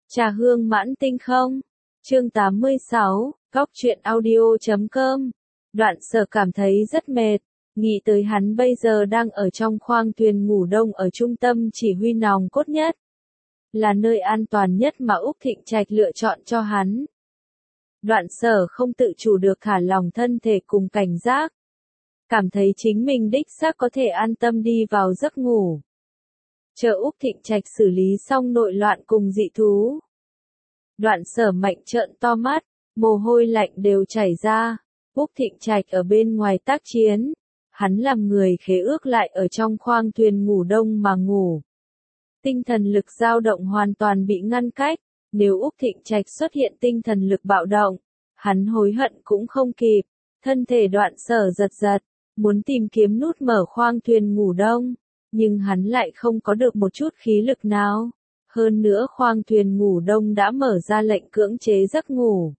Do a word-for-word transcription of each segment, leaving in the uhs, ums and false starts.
Trà hương mãn tinh không? Chương tám mươi sáu, Góc truyện audio chấm com. Đoạn Sở cảm thấy rất mệt, nghĩ tới hắn bây giờ đang ở trong khoang thuyền ngủ đông ở trung tâm chỉ huy nòng cốt nhất. Là nơi an toàn nhất mà Úc Thịnh Trạch lựa chọn cho hắn. Đoạn Sở không tự chủ được thả lòng thân thể cùng cảnh giác. Cảm thấy chính mình đích xác có thể an tâm đi vào giấc ngủ. Chờ Úc Thịnh Trạch xử lý xong nội loạn cùng dị thú. Đoạn Sở mạnh trợn to mắt, mồ hôi lạnh đều chảy ra. Úc Thịnh Trạch ở bên ngoài tác chiến. Hắn làm người khế ước lại ở trong khoang thuyền ngủ đông mà ngủ. Tinh thần lực dao động hoàn toàn bị ngăn cách. Nếu Úc Thịnh Trạch xuất hiện tinh thần lực bạo động, hắn hối hận cũng không kịp. Thân thể Đoạn Sở giật giật, muốn tìm kiếm nút mở khoang thuyền ngủ đông. Nhưng hắn lại không có được một chút khí lực nào. Hơn nữa khoang thuyền ngủ đông đã mở ra lệnh cưỡng chế giấc ngủ.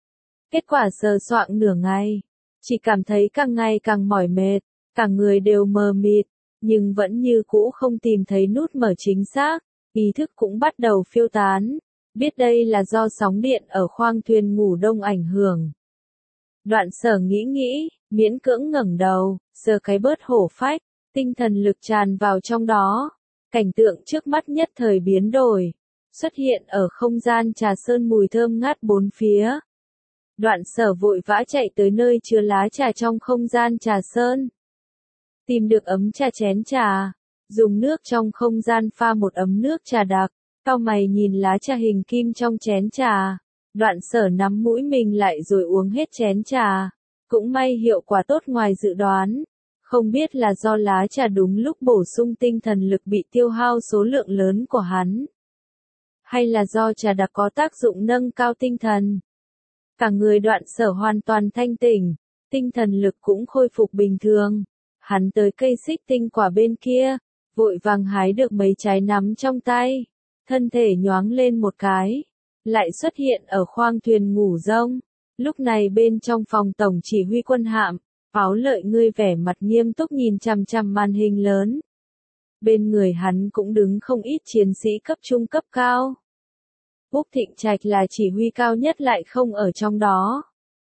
Kết quả sờ soạng nửa ngày, chỉ cảm thấy càng ngày càng mỏi mệt, cả người đều mờ mịt, nhưng vẫn như cũ không tìm thấy nút mở chính xác, ý thức cũng bắt đầu phiêu tán, biết đây là do sóng điện ở khoang thuyền ngủ đông ảnh hưởng. Đoạn Sở nghĩ nghĩ, miễn cưỡng ngẩng đầu, sờ cái bớt hổ phách, tinh thần lực tràn vào trong đó. Cảnh tượng trước mắt nhất thời biến đổi, xuất hiện ở không gian trà sơn mùi thơm ngát bốn phía. Đoạn Sở vội vã chạy tới nơi chứa lá trà trong không gian trà sơn. Tìm được ấm trà chén trà, dùng nước trong không gian pha một ấm nước trà đặc, cau mày nhìn lá trà hình kim trong chén trà. Đoạn Sở nắm mũi mình lại rồi uống hết chén trà, cũng may hiệu quả tốt ngoài dự đoán. Không biết là do lá trà đúng lúc bổ sung tinh thần lực bị tiêu hao số lượng lớn của hắn. Hay là do trà đặc có tác dụng nâng cao tinh thần. Cả người Đoạn Sở hoàn toàn thanh tỉnh, tinh thần lực cũng khôi phục bình thường. Hắn tới cây xích tinh quả bên kia, vội vàng hái được mấy trái nắm trong tay. Thân thể nhoáng lên một cái, lại xuất hiện ở khoang thuyền ngủ rông. Lúc này bên trong phòng tổng chỉ huy quân hạm. Pháo Lợi ngươi vẻ mặt nghiêm túc nhìn chằm chằm màn hình lớn. Bên người hắn cũng đứng không ít chiến sĩ cấp trung cấp cao. Úc Thịnh Trạch là chỉ huy cao nhất lại không ở trong đó.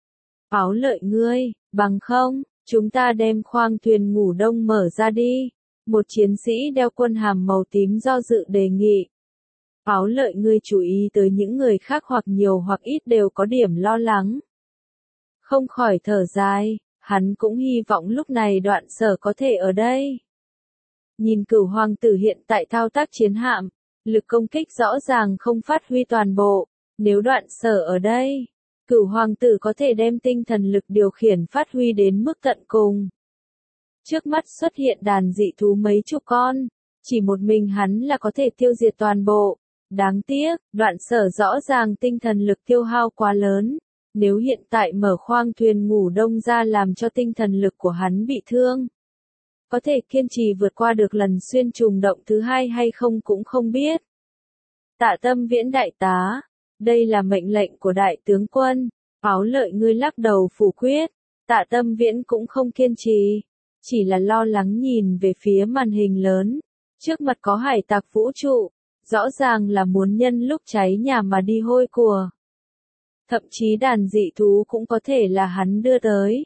Pháo Lợi ngươi, bằng không, chúng ta đem khoang thuyền ngủ đông mở ra đi. Một chiến sĩ đeo quân hàm màu tím do dự đề nghị. Pháo Lợi ngươi chú ý tới những người khác hoặc nhiều hoặc ít đều có điểm lo lắng. Không khỏi thở dài. Hắn cũng hy vọng lúc này Đoạn Sở có thể ở đây. Nhìn Cửu Hoàng tử hiện tại thao tác chiến hạm, lực công kích rõ ràng không phát huy toàn bộ. Nếu Đoạn Sở ở đây, Cửu Hoàng tử có thể đem tinh thần lực điều khiển phát huy đến mức tận cùng. Trước mắt xuất hiện đàn dị thú mấy chục con, chỉ một mình hắn là có thể tiêu diệt toàn bộ. Đáng tiếc, Đoạn Sở rõ ràng tinh thần lực tiêu hao quá lớn. Nếu hiện tại mở khoang thuyền ngủ đông ra làm cho tinh thần lực của hắn bị thương, có thể kiên trì vượt qua được lần xuyên trùng động thứ hai hay không cũng không biết. Tạ Tâm Viễn đại tá, đây là mệnh lệnh của đại tướng quân. Pháo Lợi ngươi lắc đầu phủ quyết. Tạ Tâm Viễn cũng không kiên trì, chỉ là lo lắng nhìn về phía màn hình lớn. Trước mặt có hải tặc vũ trụ, rõ ràng là muốn nhân lúc cháy nhà mà đi hôi của. Thậm chí đàn dị thú cũng có thể là hắn đưa tới.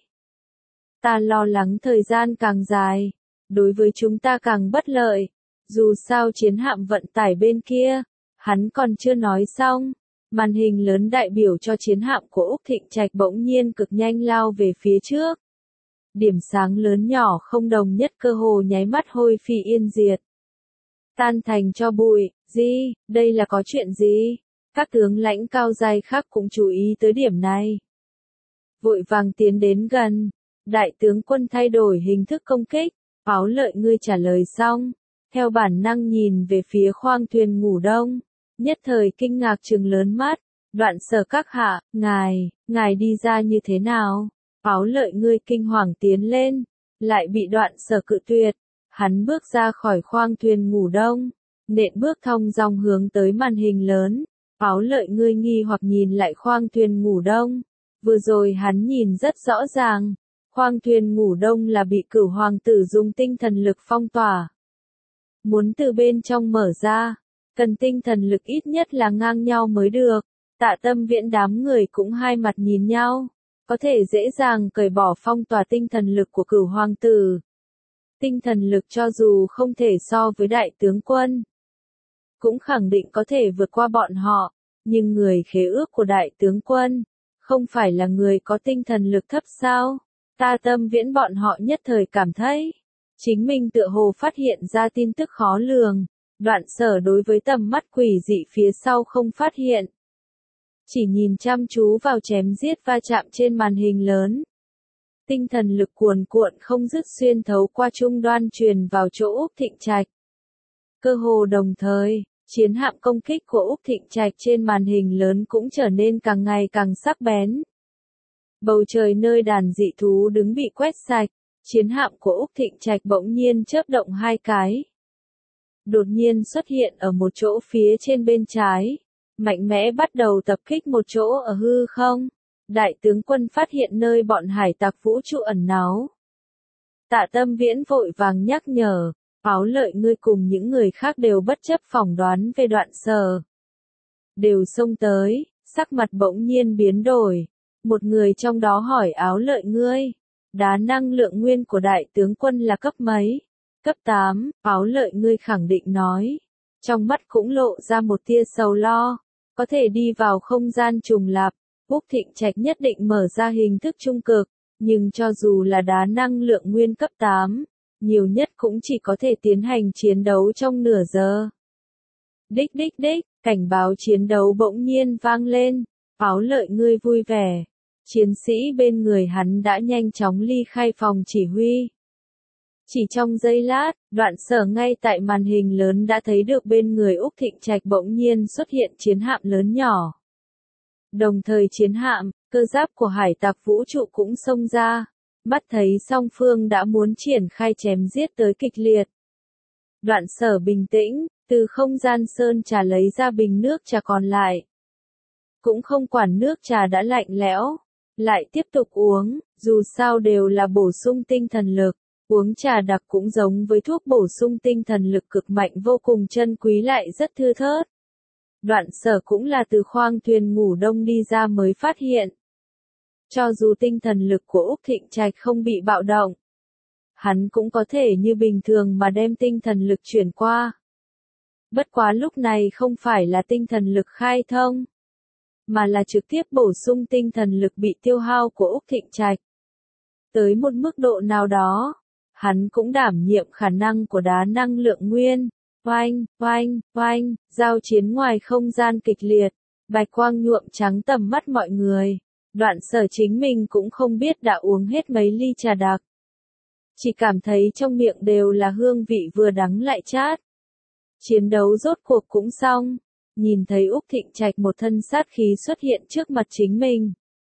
Ta lo lắng thời gian càng dài, đối với chúng ta càng bất lợi. Dù sao chiến hạm vận tải bên kia, hắn còn chưa nói xong. Màn hình lớn đại biểu cho chiến hạm của Úc Thịnh Trạch bỗng nhiên cực nhanh lao về phía trước. Điểm sáng lớn nhỏ không đồng nhất cơ hồ nháy mắt hôi phi yên diệt. Tan thành cho bụi, gì, đây là có chuyện gì? Các tướng lãnh cao giai khác cũng chú ý tới điểm này. Vội vàng tiến đến gần, đại tướng quân thay đổi hình thức công kích, Pháo Lợi ngươi trả lời xong, theo bản năng nhìn về phía khoang thuyền ngủ đông, nhất thời kinh ngạc trừng lớn mắt, Đoạn Sở các hạ, ngài, ngài đi ra như thế nào? Pháo Lợi ngươi kinh hoàng tiến lên, lại bị Đoạn Sở cự tuyệt, hắn bước ra khỏi khoang thuyền ngủ đông, nện bước thong dong hướng tới màn hình lớn. Pháo Lợi ngươi nghi hoặc nhìn lại khoang thuyền ngủ đông. Vừa rồi hắn nhìn rất rõ ràng. Khoang thuyền ngủ đông là bị Cửu Hoàng tử dùng tinh thần lực phong tỏa. Muốn từ bên trong mở ra. Cần tinh thần lực ít nhất là ngang nhau mới được. Tạ Tâm Viễn đám người cũng hai mặt nhìn nhau. Có thể dễ dàng cởi bỏ phong tỏa tinh thần lực của Cửu Hoàng tử. Tinh thần lực cho dù không thể so với đại tướng quân, cũng khẳng định có thể vượt qua bọn họ. Nhưng người khế ước của đại tướng quân, không phải là người có tinh thần lực thấp sao? Tạ Tâm Viễn bọn họ nhất thời cảm thấy, chính mình tựa hồ phát hiện ra tin tức khó lường. Đoạn Sở đối với tầm mắt quỷ dị phía sau không phát hiện. Chỉ nhìn chăm chú vào chém giết va chạm trên màn hình lớn. Tinh thần lực cuồn cuộn không dứt xuyên thấu qua trung đoan truyền vào chỗ Úc Thịnh Trạch. Cơ hồ đồng thời, chiến hạm công kích của Úc Thịnh Trạch trên màn hình lớn cũng trở nên càng ngày càng sắc bén. Bầu trời nơi đàn dị thú đứng bị quét sạch, chiến hạm của Úc Thịnh Trạch bỗng nhiên chớp động hai cái. Đột nhiên xuất hiện ở một chỗ phía trên bên trái, mạnh mẽ bắt đầu tập kích một chỗ ở hư không. Đại tướng quân phát hiện nơi bọn hải tặc vũ trụ ẩn náu. Tạ Tâm Viễn vội vàng nhắc nhở, Áo Lợi ngươi cùng những người khác đều bất chấp phỏng đoán về Đoạn Sở. Đều xông tới, sắc mặt bỗng nhiên biến đổi. Một người trong đó hỏi Áo Lợi ngươi, đá năng lượng nguyên của đại tướng quân là cấp mấy? Cấp tám, Áo Lợi ngươi khẳng định nói. Trong mắt cũng lộ ra một tia sầu lo, có thể đi vào không gian trùng lặp. Úc Thịnh Trạch nhất định mở ra hình thức trung cực, nhưng cho dù là đá năng lượng nguyên cấp tám, nhiều nhất cũng chỉ có thể tiến hành chiến đấu trong nửa giờ. Đích đích đích, cảnh báo chiến đấu bỗng nhiên vang lên, Áo Lợi ngươi vui vẻ. Chiến sĩ bên người hắn đã nhanh chóng ly khai phòng chỉ huy. Chỉ trong giây lát, Đoạn Sở ngay tại màn hình lớn đã thấy được bên người Úc Thịnh Trạch bỗng nhiên xuất hiện chiến hạm lớn nhỏ. Đồng thời chiến hạm, cơ giáp của hải tặc vũ trụ cũng xông ra, mắt thấy song phương đã muốn triển khai chém giết tới kịch liệt. Đoạn Sở bình tĩnh, từ không gian sơn trà lấy ra bình nước trà còn lại. Cũng không quản nước trà đã lạnh lẽo, lại tiếp tục uống, dù sao đều là bổ sung tinh thần lực. Uống trà đặc cũng giống với thuốc bổ sung tinh thần lực cực mạnh vô cùng chân quý lại rất thưa thớt. Đoạn Sở cũng là từ khoang thuyền ngủ đông đi ra mới phát hiện. Cho dù tinh thần lực của Úc Thịnh Trạch không bị bạo động, hắn cũng có thể như bình thường mà đem tinh thần lực chuyển qua. Bất quá lúc này không phải là tinh thần lực khai thông, mà là trực tiếp bổ sung tinh thần lực bị tiêu hao của Úc Thịnh Trạch. Tới một mức độ nào đó, hắn cũng đảm nhiệm khả năng của đá năng lượng nguyên. Oanh, oanh, oanh, giao chiến ngoài không gian kịch liệt, bạch quang nhuộm trắng tầm mắt mọi người. Đoạn Sở chính mình cũng không biết đã uống hết mấy ly trà đặc. Chỉ cảm thấy trong miệng đều là hương vị vừa đắng lại chát. Chiến đấu rốt cuộc cũng xong, nhìn thấy Úc Thịnh Trạch một thân sát khí xuất hiện trước mặt chính mình.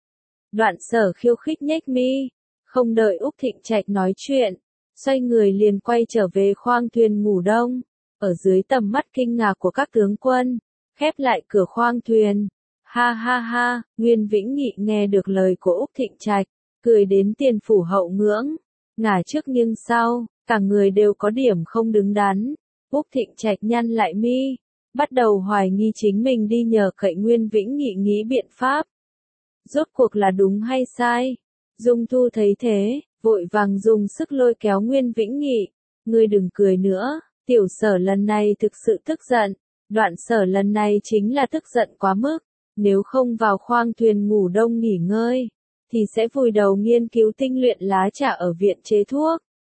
Đoạn Sở khiêu khích nhếch mi, không đợi Úc Thịnh Trạch nói chuyện, xoay người liền quay trở về khoang thuyền ngủ đông. Ở dưới tầm mắt kinh ngạc của các tướng quân, khép lại cửa khoang thuyền. Ha ha ha, Nguyên Vĩnh Nghị nghe được lời của Úc Thịnh Trạch, cười đến tiền phủ hậu ngưỡng, ngả trước nghiêng sau, cả người đều có điểm không đứng đắn. Úc Thịnh Trạch nhăn lại mi, bắt đầu hoài nghi chính mình đi nhờ cậy Nguyên Vĩnh Nghị nghĩ biện pháp. Rốt cuộc là đúng hay sai? Dung Thu thấy thế, vội vàng dùng sức lôi kéo Nguyên Vĩnh Nghị, ngươi đừng cười nữa. Tiểu Sở lần này thực sự tức giận, Đoạn Sở lần này chính là tức giận quá mức, nếu không vào khoang thuyền ngủ đông nghỉ ngơi, thì sẽ vùi đầu nghiên cứu tinh luyện lá trà ở viện chế thuốc.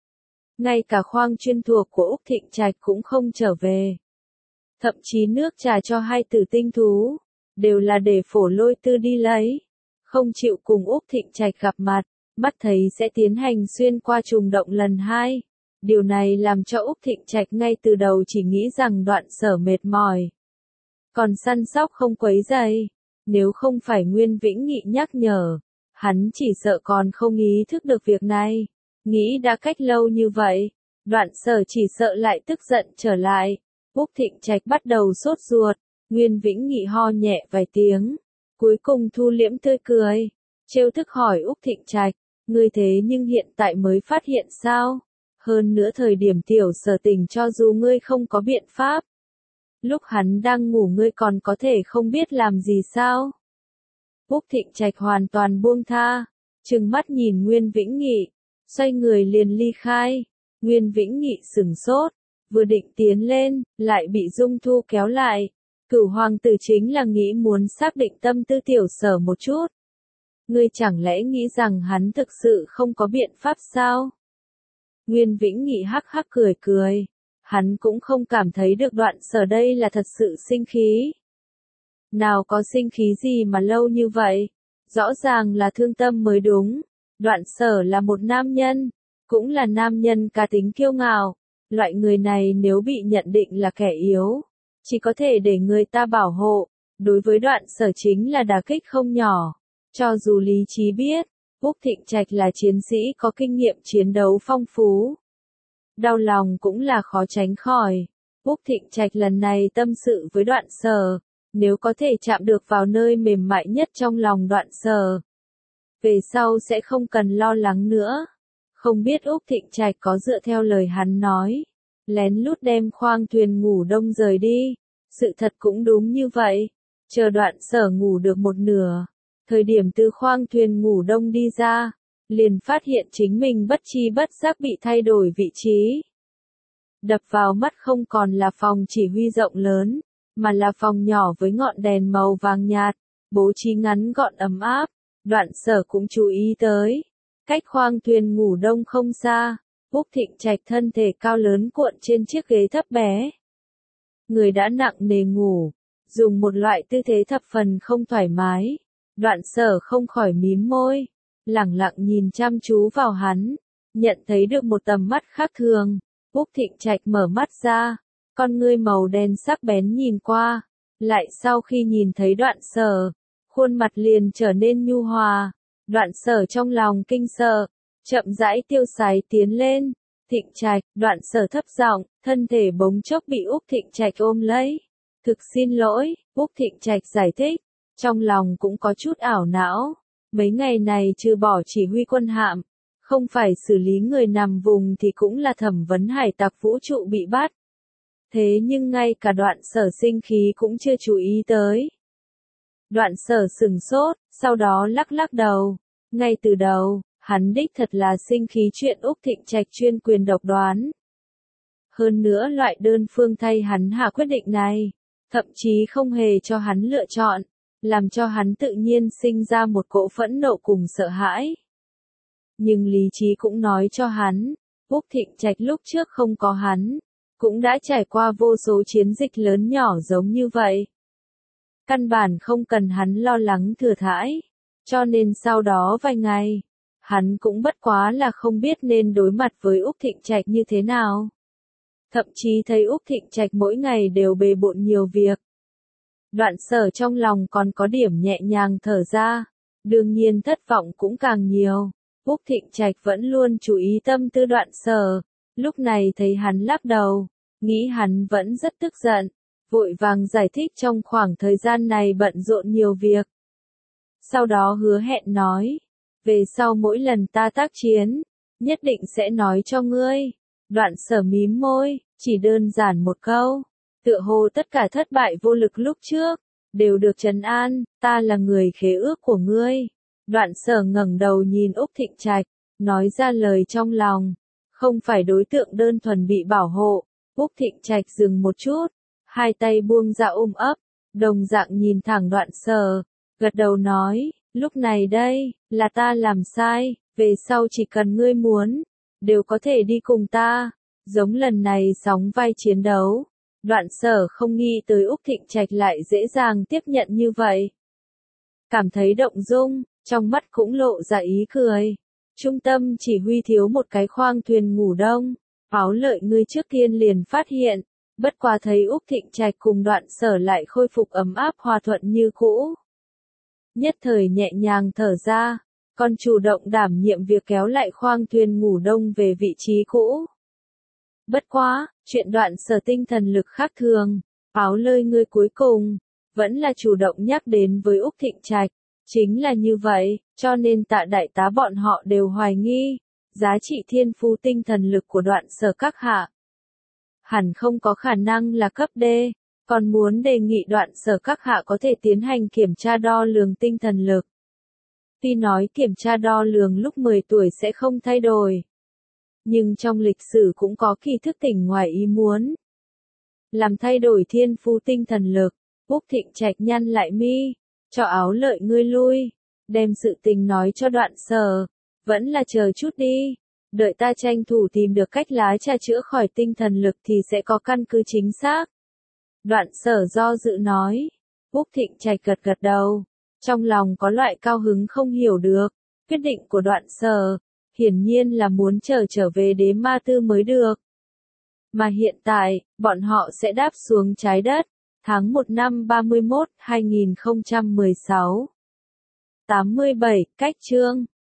Ngay cả khoang chuyên thuộc của Úc Thịnh Trạch cũng không trở về. Thậm chí nước trà cho hai tử tinh thú, đều là để Phổ Lôi Tư đi lấy, không chịu cùng Úc Thịnh Trạch gặp mặt, mắt thấy sẽ tiến hành xuyên qua trùng động lần hai. Điều này làm cho Úc Thịnh Trạch ngay từ đầu chỉ nghĩ rằng Đoạn Sở mệt mỏi, còn săn sóc không quấy rầy. Nếu không phải Nguyên Vĩnh Nghị nhắc nhở, hắn chỉ sợ còn không ý thức được việc này. Nghĩ đã cách lâu như vậy, Đoạn Sở chỉ sợ lại tức giận trở lại. Úc Thịnh Trạch bắt đầu sốt ruột, Nguyên Vĩnh Nghị ho nhẹ vài tiếng, cuối cùng thu liễm tươi cười, trêu tức hỏi Úc Thịnh Trạch, ngươi thế nhưng hiện tại mới phát hiện sao? Hơn nữa thời điểm Tiểu Sở tỉnh cho dù ngươi không có biện pháp, lúc hắn đang ngủ ngươi còn có thể không biết làm gì sao? Úc Thịnh Trạch hoàn toàn buông tha, trừng mắt nhìn Nguyên Vĩnh Nghị, xoay người liền ly khai. Nguyên Vĩnh Nghị sửng sốt, vừa định tiến lên, lại bị Dung Thu kéo lại. Cửu hoàng tử chính là nghĩ muốn xác định tâm tư tiểu sở một chút. Ngươi chẳng lẽ nghĩ rằng hắn thực sự không có biện pháp sao? Nguyên Vĩnh Nghị hắc hắc cười cười. Hắn cũng không cảm thấy được Đoạn Sở đây là thật sự sinh khí. Nào có sinh khí gì mà lâu như vậy? Rõ ràng là thương tâm mới đúng. Đoạn Sở là một nam nhân, cũng là nam nhân cá tính kiêu ngạo. Loại người này nếu bị nhận định là kẻ yếu, chỉ có thể để người ta bảo hộ. Đối với Đoạn Sở chính là đả kích không nhỏ. Cho dù lý trí biết, Úc Thịnh Trạch là chiến sĩ có kinh nghiệm chiến đấu phong phú. Đau lòng cũng là khó tránh khỏi. Úc Thịnh Trạch lần này tâm sự với Đoạn Sở, nếu có thể chạm được vào nơi mềm mại nhất trong lòng Đoạn Sở, về sau sẽ không cần lo lắng nữa. Không biết Úc Thịnh Trạch có dựa theo lời hắn nói, lén lút đem khoang thuyền ngủ đông rời đi. Sự thật cũng đúng như vậy. Chờ Đoạn Sở ngủ được một nửa, thời điểm từ khoang thuyền ngủ đông đi ra, liền phát hiện chính mình bất chi bất giác bị thay đổi vị trí. Đập vào mắt không còn là phòng chỉ huy rộng lớn, mà là phòng nhỏ với ngọn đèn màu vàng nhạt, bố trí ngắn gọn ấm áp. Đoạn Sở cũng chú ý tới, cách khoang thuyền ngủ đông không xa, Úc Thịnh Trạch thân thể cao lớn cuộn trên chiếc ghế thấp bé. Người đã nặng nề ngủ, dùng một loại tư thế thập phần không thoải mái. Đoạn Sở không khỏi mím môi, lẳng lặng nhìn chăm chú vào hắn, nhận thấy được một tầm mắt khác thường. Úc Thịnh Trạch mở mắt ra, con ngươi màu đen sắc bén nhìn qua, lại sau khi nhìn thấy Đoạn Sở, khuôn mặt liền trở nên nhu hòa. Đoạn Sở trong lòng kinh sợ, chậm rãi tiêu sái tiến lên. Thịnh Trạch, Đoạn Sở thấp giọng, thân thể bỗng chốc bị Úc Thịnh Trạch ôm lấy. Thực xin lỗi, Úc Thịnh Trạch giải thích, trong lòng cũng có chút ảo não. Mấy ngày này trừ bỏ chỉ huy quân hạm, không phải xử lý người nằm vùng thì cũng là thẩm vấn hải tặc vũ trụ bị bắt. Thế nhưng ngay cả Đoạn Sở sinh khí cũng chưa chú ý tới. Đoạn Sở sừng sốt, sau đó lắc lắc đầu. Ngay từ đầu, hắn đích thật là sinh khí chuyện Úc Thịnh Trạch chuyên quyền độc đoán. Hơn nữa loại đơn phương thay hắn hạ quyết định này, thậm chí không hề cho hắn lựa chọn, làm cho hắn tự nhiên sinh ra một cỗ phẫn nộ cùng sợ hãi. Nhưng lý trí cũng nói cho hắn, Úc Thịnh Trạch lúc trước không có hắn, cũng đã trải qua vô số chiến dịch lớn nhỏ giống như vậy. Căn bản không cần hắn lo lắng thừa thãi, cho nên sau đó vài ngày, hắn cũng bất quá là không biết nên đối mặt với Úc Thịnh Trạch như thế nào. Thậm chí thấy Úc Thịnh Trạch mỗi ngày đều bề bộn nhiều việc. Đoạn Sở trong lòng còn có điểm nhẹ nhàng thở ra, đương nhiên thất vọng cũng càng nhiều. Úc Thịnh Trạch vẫn luôn chú ý tâm tư Đoạn Sở, lúc này thấy hắn lắc đầu, nghĩ hắn vẫn rất tức giận, vội vàng giải thích trong khoảng thời gian này bận rộn nhiều việc. Sau đó hứa hẹn nói, về sau mỗi lần ta tác chiến, nhất định sẽ nói cho ngươi. Đoạn Sở mím môi, chỉ đơn giản một câu, tựa hồ tất cả thất bại vô lực lúc trước, đều được trấn an, ta là người khế ước của ngươi. Đoạn Sở ngẩng đầu nhìn Úc Thịnh Trạch, nói ra lời trong lòng, không phải đối tượng đơn thuần bị bảo hộ. Úc Thịnh Trạch dừng một chút, hai tay buông ra ôm ấp, đồng dạng nhìn thẳng Đoạn Sở, gật đầu nói, lúc này đây, là ta làm sai, về sau chỉ cần ngươi muốn, đều có thể đi cùng ta, giống lần này sóng vai chiến đấu. Đoạn Sở không nghĩ tới Úc Thịnh Trạch lại dễ dàng tiếp nhận như vậy. Cảm thấy động dung, trong mắt cũng lộ ra ý cười. Trung tâm chỉ huy thiếu một cái khoang thuyền ngủ đông, Áo Lợi ngươi trước tiên liền phát hiện, bất quá thấy Úc Thịnh Trạch cùng Đoạn Sở lại khôi phục ấm áp hòa thuận như cũ. Nhất thời nhẹ nhàng thở ra, còn chủ động đảm nhiệm việc kéo lại khoang thuyền ngủ đông về vị trí cũ. Bất quá, chuyện Đoạn Sở tinh thần lực khác thường, Áo Lợi ngươi cuối cùng, vẫn là chủ động nhắc đến với Úc Thịnh Trạch. Chính là như vậy, cho nên Tạ đại tá bọn họ đều hoài nghi, giá trị thiên phú tinh thần lực của Đoạn Sở các hạ. Hẳn không có khả năng là cấp D, còn muốn đề nghị Đoạn Sở các hạ có thể tiến hành kiểm tra đo lường tinh thần lực. Tuy nói kiểm tra đo lường lúc mười tuổi sẽ không thay đổi, nhưng trong lịch sử cũng có kỳ thức tỉnh ngoài ý muốn, làm thay đổi thiên phú tinh thần lực. Úc Thịnh Trạch nhăn lại mi, cho áo lợi ngươi lui, đem sự tình nói cho Đoạn Sở, vẫn là chờ chút đi, đợi ta tranh thủ tìm được cách lá trà chữa khỏi tinh thần lực thì sẽ có căn cứ chính xác. Đoạn Sở do dự nói. Úc Thịnh Trạch gật gật đầu, trong lòng có loại cao hứng không hiểu được. Quyết định của Đoạn Sở, hiển nhiên là muốn chờ trở về Đế Ma Tư mới được. Mà hiện tại, bọn họ sẽ đáp xuống trái đất, tháng một năm ba mươi mốt, hai nghìn không trăm mười sáu. tám mươi bảy, cách chương.